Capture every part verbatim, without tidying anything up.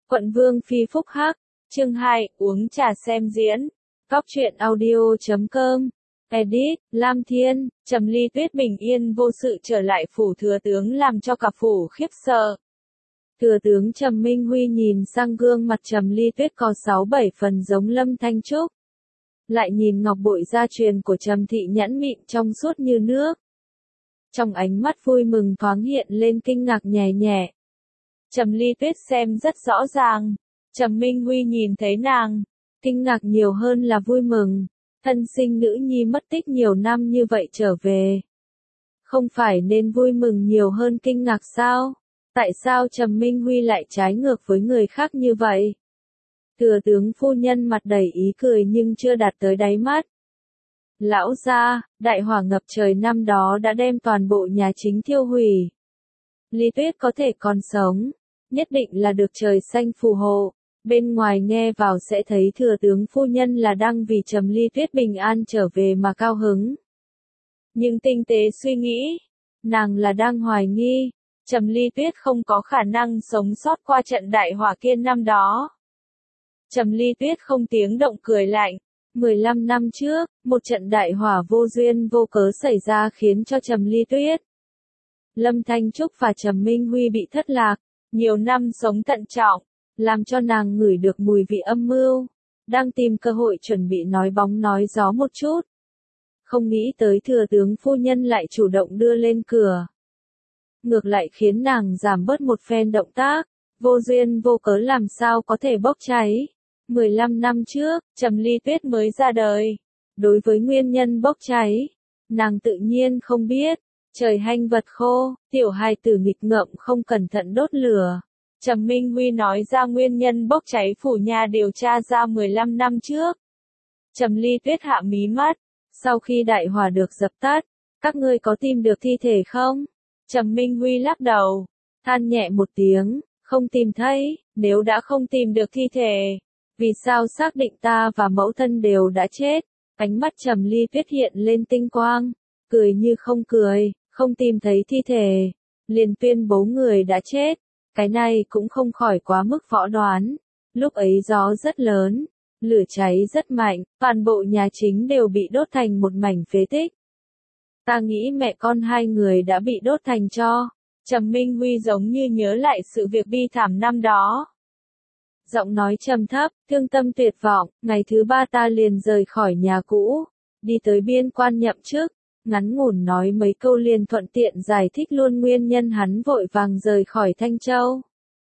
Quận Vương Phi phúc hắc, chương hai, uống trà xem diễn. Góc truyện audio chấm com. Edit, Lam Thiên, Trầm Ly Tuyết bình yên vô sự trở lại phủ thừa tướng làm cho cả phủ khiếp sợ. Thừa tướng Trầm Minh Huy nhìn sang gương mặt Trầm Ly Tuyết có sáu bảy phần giống Lâm Thanh Trúc. Lại nhìn ngọc bội gia truyền của Trầm Thị nhẵn mịn trong suốt như nước. Trong ánh mắt vui mừng thoáng hiện lên kinh ngạc nhẹ nhẹ. Trầm Ly Tuyết xem rất rõ ràng. Trầm Minh Huy nhìn thấy nàng, kinh ngạc nhiều hơn là vui mừng. Thân sinh nữ nhi mất tích nhiều năm như vậy trở về. Không phải nên vui mừng nhiều hơn kinh ngạc sao? Tại sao Trầm Minh Huy lại trái ngược với người khác như vậy? Thừa tướng phu nhân mặt đầy ý cười nhưng chưa đạt tới đáy mắt. Lão gia, đại hỏa ngập trời năm đó đã đem toàn bộ nhà chính thiêu hủy. Ly Tuyết có thể còn sống, nhất định là được trời xanh phù hộ. Bên ngoài nghe vào sẽ thấy thừa tướng phu nhân là đang vì Trầm Ly Tuyết bình an trở về mà cao hứng. Nhưng tinh tế suy nghĩ, nàng là đang hoài nghi, Trầm Ly Tuyết không có khả năng sống sót qua trận đại hỏa kia năm đó. Trầm Ly Tuyết không tiếng động cười lạnh. mười lăm năm trước, một trận đại hỏa vô duyên vô cớ xảy ra khiến cho Trầm Ly Tuyết, Lâm Thanh Trúc và Trầm Minh Huy bị thất lạc, nhiều năm sống thận trọng, làm cho nàng ngửi được mùi vị âm mưu, đang tìm cơ hội chuẩn bị nói bóng nói gió một chút. Không nghĩ tới thừa tướng phu nhân lại chủ động đưa lên cửa. Ngược lại khiến nàng giảm bớt một phen động tác, vô duyên vô cớ làm sao có thể bốc cháy. mười lăm năm trước, Trầm Ly Tuyết mới ra đời. Đối với nguyên nhân bốc cháy, nàng tự nhiên không biết. Trời hanh vật khô, tiểu hài tử nghịch ngợm không cẩn thận đốt lửa. Trầm Minh Huy nói ra nguyên nhân bốc cháy phủ nhà điều tra ra mười lăm năm trước. Trầm Ly Tuyết hạ mí mắt, sau khi đại hỏa được dập tắt, các ngươi có tìm được thi thể không? Trầm Minh Huy lắc đầu, than nhẹ một tiếng, không tìm thấy. Nếu đã không tìm được thi thể, vì sao xác định ta và mẫu thân đều đã chết? Ánh mắt Trầm Ly Tuyết hiện lên tinh quang, cười như không cười, không tìm thấy thi thể, liền tuyên bố người đã chết. Cái này cũng không khỏi quá mức võ đoán. Lúc ấy gió rất lớn, lửa cháy rất mạnh, toàn bộ nhà chính đều bị đốt thành một mảnh phế tích. Ta nghĩ mẹ con hai người đã bị đốt thành tro. Trầm Minh Huy giống như nhớ lại sự việc bi thảm năm đó. Giọng nói trầm thấp, thương tâm tuyệt vọng. Ngày thứ ba ta liền rời khỏi nhà cũ, đi tới biên quan nhậm chức. Ngắn ngủn nói mấy câu liền thuận tiện giải thích luôn nguyên nhân hắn vội vàng rời khỏi Thanh Châu.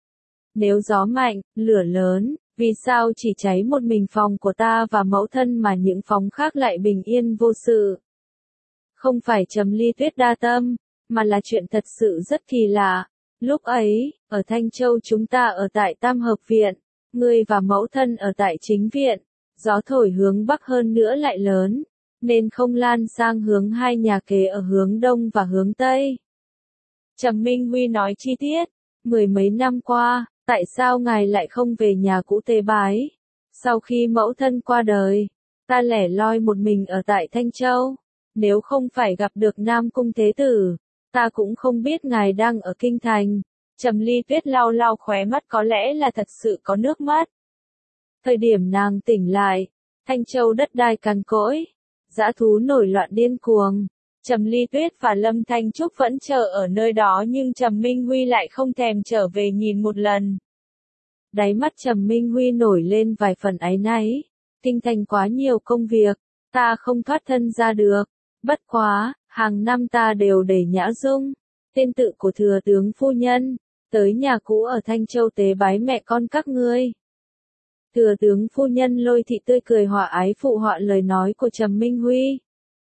Nếu gió mạnh, lửa lớn, vì sao chỉ cháy một mình phòng của ta và mẫu thân mà những phòng khác lại bình yên vô sự? Không phải Trầm Ly Tuyết đa tâm, mà là chuyện thật sự rất kỳ lạ. Lúc ấy, ở Thanh Châu chúng ta ở tại Tam Hợp Viện, ngươi và mẫu thân ở tại Chính Viện, gió thổi hướng bắc hơn nữa lại lớn, nên không lan sang hướng hai nhà kế ở hướng đông và hướng tây. Trầm Minh Huy nói chi tiết, mười mấy năm qua, tại sao ngài lại không về nhà cũ tế bái? Sau khi mẫu thân qua đời, ta lẻ loi một mình ở tại Thanh Châu. Nếu không phải gặp được Nam Cung Thế Tử, ta cũng không biết ngài đang ở Kinh Thành. Trầm Ly Tuyết lau lau khóe mắt, có lẽ là thật sự có nước mắt. Thời điểm nàng tỉnh lại, Thanh Châu đất đai cằn cỗi, dã thú nổi loạn điên cuồng. Trầm Ly Tuyết và Lâm Thanh Trúc vẫn chờ ở nơi đó nhưng Trầm Minh Huy lại không thèm trở về nhìn một lần. Đáy mắt Trầm Minh Huy nổi lên vài phần áy náy. Kinh thành quá nhiều công việc, ta không thoát thân ra được. Bất quá, hàng năm ta đều để Nhã Dung, tên tự của thừa tướng phu nhân, tới nhà cũ ở Thanh Châu tế bái mẹ con các ngươi. Thừa tướng phu nhân Lôi Thị tươi cười hòa ái phụ họa lời nói của Trầm Minh Huy.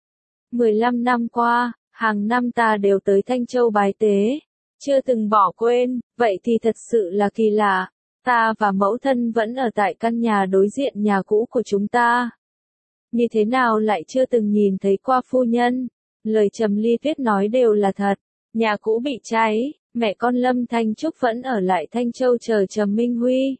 mười lăm năm qua, hàng năm ta đều tới Thanh Châu bái tế, chưa từng bỏ quên, vậy thì thật sự là kỳ lạ. Ta và mẫu thân vẫn ở tại căn nhà đối diện nhà cũ của chúng ta. Như thế nào lại chưa từng nhìn thấy qua phu nhân? Lời Trầm Ly Tuyết nói đều là thật. Nhà cũ bị cháy, mẹ con Lâm Thanh Trúc vẫn ở lại Thanh Châu chờ Trầm Minh Huy.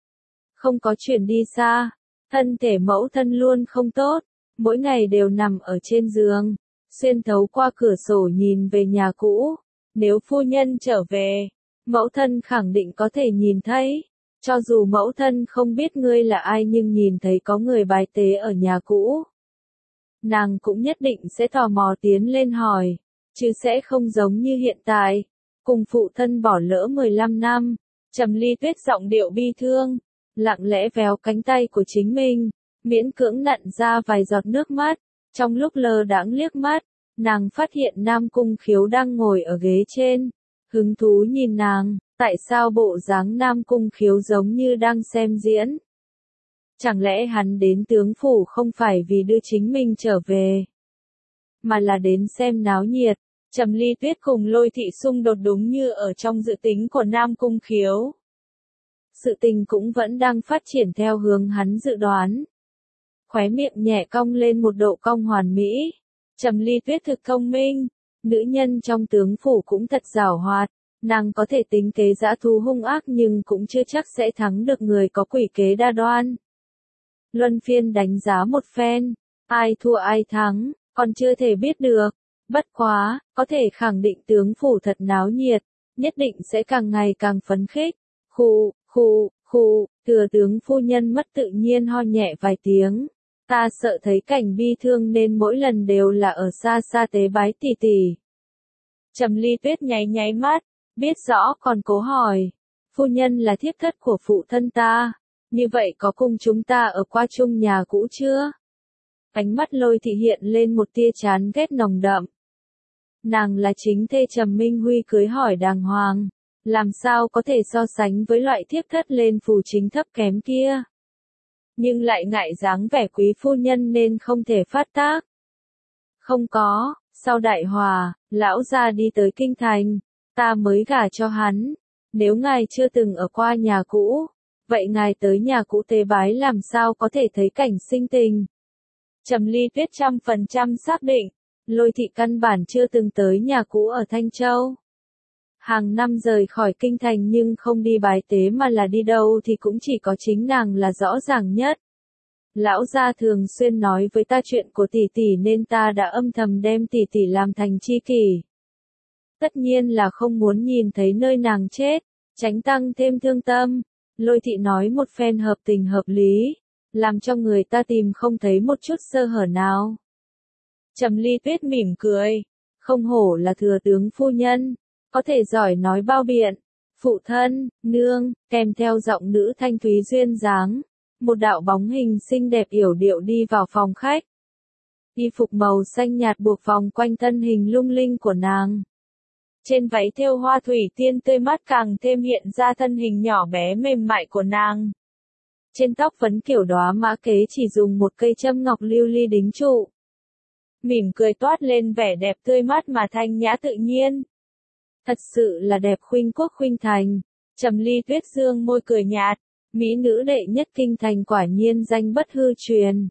Không có chuyển đi xa, thân thể mẫu thân luôn không tốt, mỗi ngày đều nằm ở trên giường, xuyên thấu qua cửa sổ nhìn về nhà cũ. Nếu phu nhân trở về, mẫu thân khẳng định có thể nhìn thấy. Cho dù mẫu thân không biết ngươi là ai nhưng nhìn thấy có người bái tế ở nhà cũ, nàng cũng nhất định sẽ tò mò tiến lên hỏi, chứ sẽ không giống như hiện tại, cùng phụ thân bỏ lỡ mười lăm năm. Trầm Ly Tuyết giọng điệu bi thương, lặng lẽ véo cánh tay của chính mình, miễn cưỡng nặn ra vài giọt nước mắt. Trong lúc lơ đãng liếc mắt, nàng phát hiện Nam Cung Khiếu đang ngồi ở ghế trên, hứng thú nhìn nàng. Tại sao bộ dáng Nam Cung Khiếu giống như đang xem diễn? Chẳng lẽ hắn đến tướng phủ không phải vì đưa chính mình trở về, mà là đến xem náo nhiệt? Trầm Ly Tuyết cùng Lôi Thị xung đột đúng như ở trong dự tính của Nam Cung Khiếu. Sự tình cũng vẫn đang phát triển theo hướng hắn dự đoán. Khóe miệng nhẹ cong lên một độ cong hoàn mỹ. Trầm Ly Tuyết thực thông minh, nữ nhân trong tướng phủ cũng thật giàu hoạt. Nàng có thể tính kế dã thú hung ác nhưng cũng chưa chắc sẽ thắng được người có quỷ kế đa đoan. Luân phiên đánh giá một phen, ai thua ai thắng, còn chưa thể biết được. Bất quá, có thể khẳng định tướng phủ thật náo nhiệt, nhất định sẽ càng ngày càng phấn khích. Khụ, khụ, khụ, thừa tướng phu nhân mất tự nhiên ho nhẹ vài tiếng. Ta sợ thấy cảnh bi thương nên mỗi lần đều là ở xa xa tế bái tỷ tỷ. Trầm Ly Tuyết nháy nháy mắt, biết rõ còn cố hỏi. Phu nhân là thiếp thất của phụ thân ta, như vậy có cùng chúng ta ở qua chung nhà cũ chưa? Ánh mắt Lôi Thị hiện lên một tia chán ghét nồng đậm. Nàng là chính thê Trầm Minh Huy cưới hỏi đàng hoàng, làm sao có thể so sánh với loại thiếp thất lên phù chính thấp kém kia. Nhưng lại ngại dáng vẻ quý phu nhân nên không thể phát tác. Không có, sau đại hòa, lão gia đi tới kinh thành, ta mới gả cho hắn. Nếu ngài chưa từng ở qua nhà cũ, vậy ngài tới nhà cũ tế bái làm sao có thể thấy cảnh sinh tình? Trầm Ly Tuyết trăm phần trăm xác định, Lôi Thị căn bản chưa từng tới nhà cũ ở Thanh Châu. Hàng năm rời khỏi kinh thành nhưng không đi bái tế mà là đi đâu thì cũng chỉ có chính nàng là rõ ràng nhất. Lão gia thường xuyên nói với ta chuyện của tỷ tỷ nên ta đã âm thầm đem tỷ tỷ làm thành tri kỷ. Tất nhiên là không muốn nhìn thấy nơi nàng chết, tránh tăng thêm thương tâm. Lôi Thị nói một phen hợp tình hợp lý, làm cho người ta tìm không thấy một chút sơ hở nào. Trầm Ly Tuyết mỉm cười, không hổ là thừa tướng phu nhân, có thể giỏi nói bao biện. Phụ thân, nương, kèm theo giọng nữ thanh thúy duyên dáng, một đạo bóng hình xinh đẹp yểu điệu đi vào phòng khách. Y phục màu xanh nhạt buộc vòng quanh thân hình lung linh của nàng. Trên váy thêu hoa thủy tiên tươi mát càng thêm hiện ra thân hình nhỏ bé mềm mại của nàng. Trên tóc vấn kiểu đóa mã kế chỉ dùng một cây châm ngọc lưu ly đính trụ. Mỉm cười toát lên vẻ đẹp tươi mát mà thanh nhã tự nhiên. Thật sự là đẹp khuynh quốc khuynh thành. Trầm Ly Tuyết dương môi cười nhạt, mỹ nữ đệ nhất kinh thành quả nhiên danh bất hư truyền.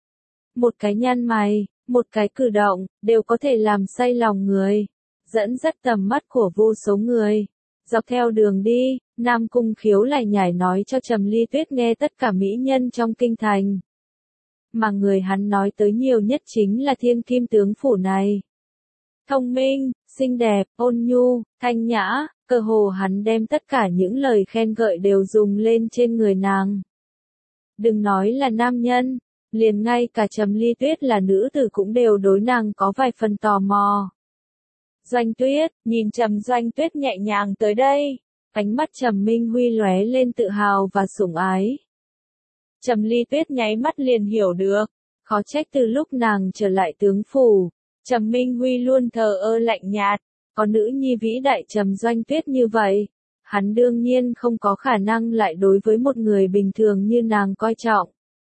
Một cái nhăn mày, một cái cử động, đều có thể làm say lòng người, dẫn dắt tầm mắt của vô số người. Dọc theo đường đi, Nam Cung Khiếu lại nhảy nói cho Trầm Ly Tuyết nghe tất cả mỹ nhân trong kinh thành. Mà người hắn nói tới nhiều nhất chính là thiên kim tướng phủ này. Thông minh, xinh đẹp, ôn nhu, thanh nhã, cơ hồ hắn đem tất cả những lời khen gợi đều dùng lên trên người nàng. Đừng nói là nam nhân, liền ngay cả Trầm Ly Tuyết là nữ tử cũng đều đối nàng có vài phần tò mò. Doanh Tuyết, nhìn Trầm Doanh Tuyết nhẹ nhàng tới đây, ánh mắt Trầm Minh Huy lóe lên tự hào và sủng ái. Trầm Ly Tuyết nháy mắt liền hiểu được, khó trách từ lúc nàng trở lại tướng phủ, Trầm Minh Huy luôn thờ ơ lạnh nhạt, có nữ nhi vĩ đại Trầm Doanh Tuyết như vậy, hắn đương nhiên không có khả năng lại đối với một người bình thường như nàng coi trọng.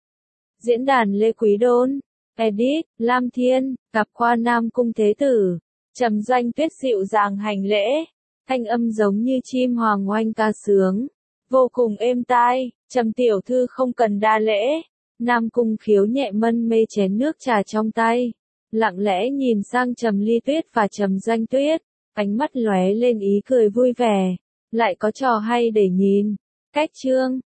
Diễn đàn Lê Quý Đôn, Edit, Lam Thiên, gặp qua Nam Cung Thế Tử, Trầm Doanh Tuyết dịu dàng hành lễ, thanh âm giống như chim hoàng oanh ca sướng, vô cùng êm tai. Trầm tiểu thư không cần đa lễ. Nam Cung Khiếu nhẹ mân mê chén nước trà trong tay, lặng lẽ nhìn sang Trầm Ly Tuyết và Trầm Doanh Tuyết, ánh mắt lóe lên ý cười vui vẻ, lại có trò hay để nhìn. Cách chương